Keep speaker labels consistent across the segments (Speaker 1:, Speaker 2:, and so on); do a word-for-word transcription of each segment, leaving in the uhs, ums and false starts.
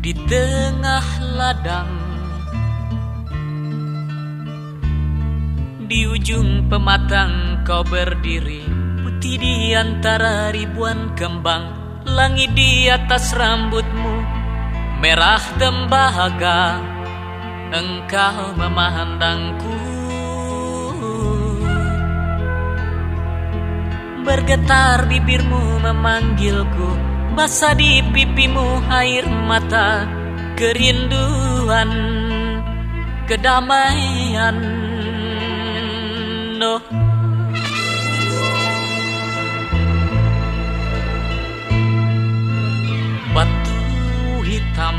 Speaker 1: di tengah ladang, di ujung pematang kau berdiri, putih di antara ribuan kembang. Langit di atas rambutmu merah tembaga, engkau memandangku. Bergetar bibirmu memanggilku, basah di pipimu air mata, kerinduan, kedamaian. Oh. Batu hitam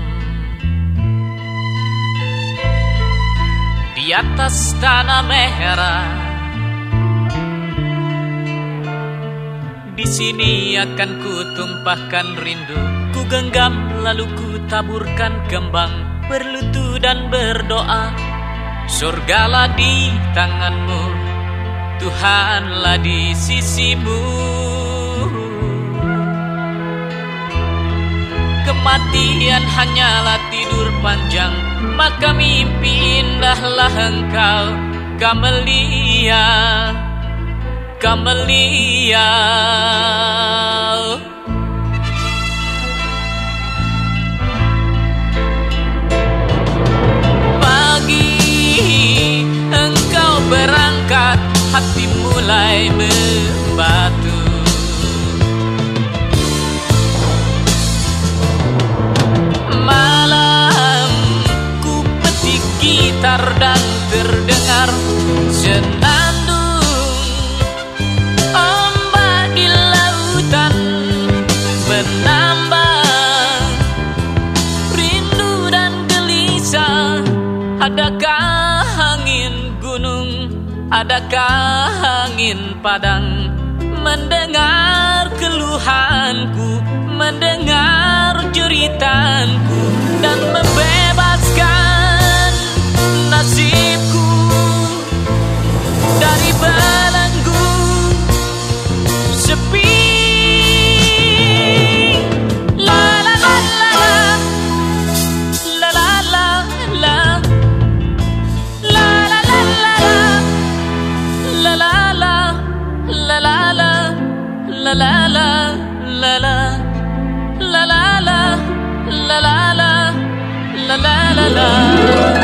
Speaker 1: di atas tanah merah, di sini akan ku tumpahkan rindu, ku genggam lalu ku taburkan kembang, berlutut dan berdoa. Surgalah di tanganmu, Tuhanlah di sisimu. Kematian hanyalah tidur panjang, maka mimpi indahlah engkau, Kamelia, Kamelia. Pagi engkau berangkat, hati mulai membatu. Malam ku petik gitar dan terdengar senandung ombak di lautan, menambah rindu dan gelisah. Adakah angin gunung, adakah angin padang, mendengar keluhanku, mendengar jeritanku, dan membebaskan nasibku dari belenggu sepi. La la la la la, la la la la, la la la la, la la la la, la la la la, la la la la la. La la la la la la la la la la.